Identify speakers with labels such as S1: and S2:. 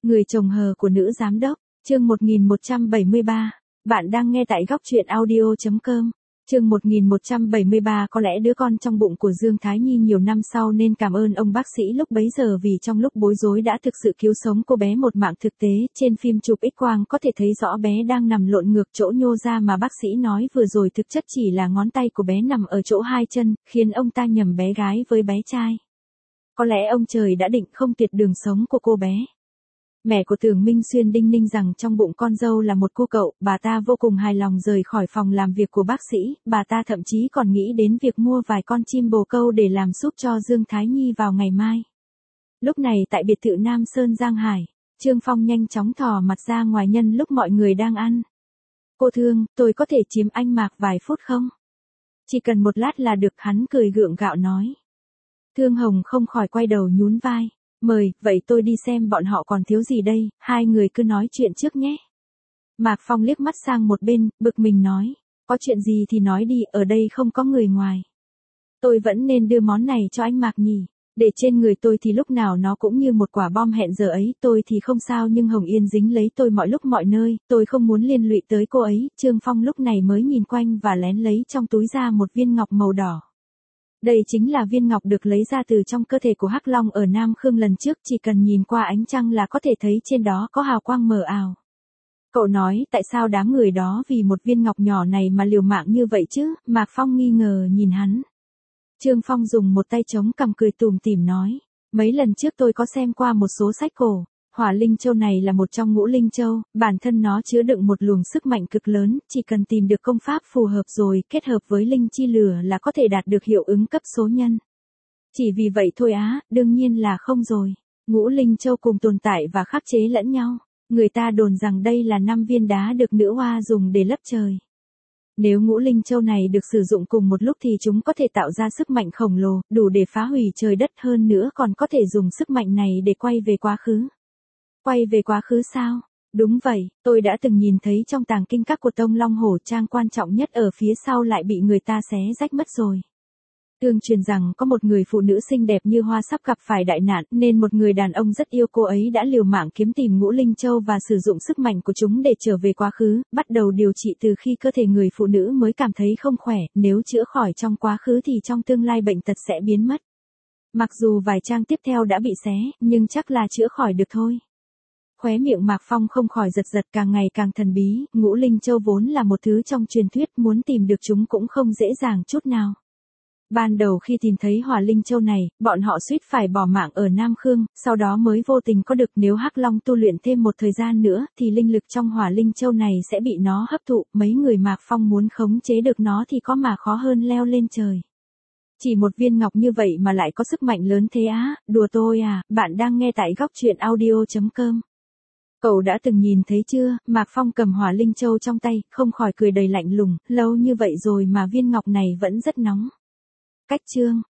S1: Người chồng hờ của nữ giám đốc, chương 1173. Bạn đang nghe tại góc truyện audio.com. Chương 1173. Có lẽ đứa con trong bụng của Dương Thái Nhi nhiều năm sau nên cảm ơn ông bác sĩ lúc bấy giờ vì trong lúc bối rối đã thực sự cứu sống cô bé một mạng. Thực tế, trên phim chụp X-quang có thể thấy rõ bé đang nằm lộn ngược chỗ nhô ra mà bác sĩ nói vừa rồi thực chất chỉ là ngón tay của bé nằm ở chỗ hai chân, khiến ông ta nhầm bé gái với bé trai. Có lẽ ông trời đã định không tuyệt đường sống của cô bé. Mẹ của Tưởng Minh Xuyên đinh ninh rằng trong bụng con dâu là một cô cậu, bà ta vô cùng hài lòng rời khỏi phòng làm việc của bác sĩ, bà ta thậm chí còn nghĩ đến việc mua vài con chim bồ câu để làm súp cho Dương Thái Nhi vào ngày mai. Lúc này tại biệt thự Nam Sơn Giang Hải, Trương Phong nhanh chóng thò mặt ra ngoài nhân lúc mọi người đang ăn. Cô Thương, tôi có thể chiếm anh Mạc vài phút không? Chỉ cần một lát là được, hắn cười gượng gạo nói. Thương Hồng không khỏi quay đầu nhún vai. Mời, vậy tôi đi xem bọn họ còn thiếu gì đây, hai người cứ nói chuyện trước nhé. Mạc Phong liếc mắt sang một bên, bực mình nói, có chuyện gì thì nói đi, ở đây không có người ngoài. Tôi vẫn nên đưa món này cho anh Mạc nhỉ, để trên người tôi thì lúc nào nó cũng như một quả bom hẹn giờ ấy, tôi thì không sao nhưng Hồng Yên dính lấy tôi mọi lúc mọi nơi, tôi không muốn liên lụy tới cô ấy. Trương Phong lúc này mới nhìn quanh và lén lấy trong túi ra một viên ngọc màu đỏ. Đây chính là viên ngọc được lấy ra từ trong cơ thể của Hắc Long ở Nam Khương lần trước, chỉ cần nhìn qua ánh trăng là có thể thấy trên đó có hào quang mờ ảo. Cậu nói tại sao đám người đó vì một viên ngọc nhỏ này mà liều mạng như vậy chứ? Mạc Phong nghi ngờ nhìn hắn. Trương Phong dùng một tay chống cằm cười tủm tỉm nói, mấy lần trước tôi có xem qua một số sách cổ. Hỏa Linh Châu này là một trong ngũ Linh Châu, bản thân nó chứa đựng một luồng sức mạnh cực lớn, chỉ cần tìm được công pháp phù hợp rồi kết hợp với linh chi lửa là có thể đạt được hiệu ứng cấp số nhân. Chỉ vì vậy thôi á, đương nhiên là không rồi. Ngũ Linh Châu cùng tồn tại và khắc chế lẫn nhau. Người ta đồn rằng đây là 5 viên đá được nữ hoa dùng để lấp trời. Nếu ngũ Linh Châu này được sử dụng cùng một lúc thì chúng có thể tạo ra sức mạnh khổng lồ, đủ để phá hủy trời đất, hơn nữa còn có thể dùng sức mạnh này để quay về quá khứ. Quay về quá khứ sao? Đúng vậy, tôi đã từng nhìn thấy trong tàng kinh các của Tông Long Hổ trang quan trọng nhất ở phía sau lại bị người ta xé rách mất rồi. Tương truyền rằng có một người phụ nữ xinh đẹp như hoa sắp gặp phải đại nạn nên một người đàn ông rất yêu cô ấy đã liều mạng kiếm tìm ngũ Linh Châu và sử dụng sức mạnh của chúng để trở về quá khứ, bắt đầu điều trị từ khi cơ thể người phụ nữ mới cảm thấy không khỏe, nếu chữa khỏi trong quá khứ thì trong tương lai bệnh tật sẽ biến mất. Mặc dù vài trang tiếp theo đã bị xé, nhưng chắc là chữa khỏi được thôi. Khóe miệng Mạc Phong không khỏi giật giật, càng ngày càng thần bí, ngũ Linh Châu vốn là một thứ trong truyền thuyết, muốn tìm được chúng cũng không dễ dàng chút nào. Ban đầu khi tìm thấy Hỏa Linh Châu này, bọn họ suýt phải bỏ mạng ở Nam Khương, sau đó mới vô tình có được. Nếu Hắc Long tu luyện thêm một thời gian nữa, thì linh lực trong Hỏa Linh Châu này sẽ bị nó hấp thụ, mấy người Mạc Phong muốn khống chế được nó thì có mà khó hơn leo lên trời. Chỉ một viên ngọc như vậy mà lại có sức mạnh lớn thế á, đùa tôi à, bạn đang nghe tại góc truyện audio.com. Cậu đã từng nhìn thấy chưa? Mạc Phong cầm Hỏa Linh Châu trong tay, không khỏi cười đầy lạnh lùng, lâu như vậy rồi mà viên ngọc này vẫn rất nóng. Cách chương,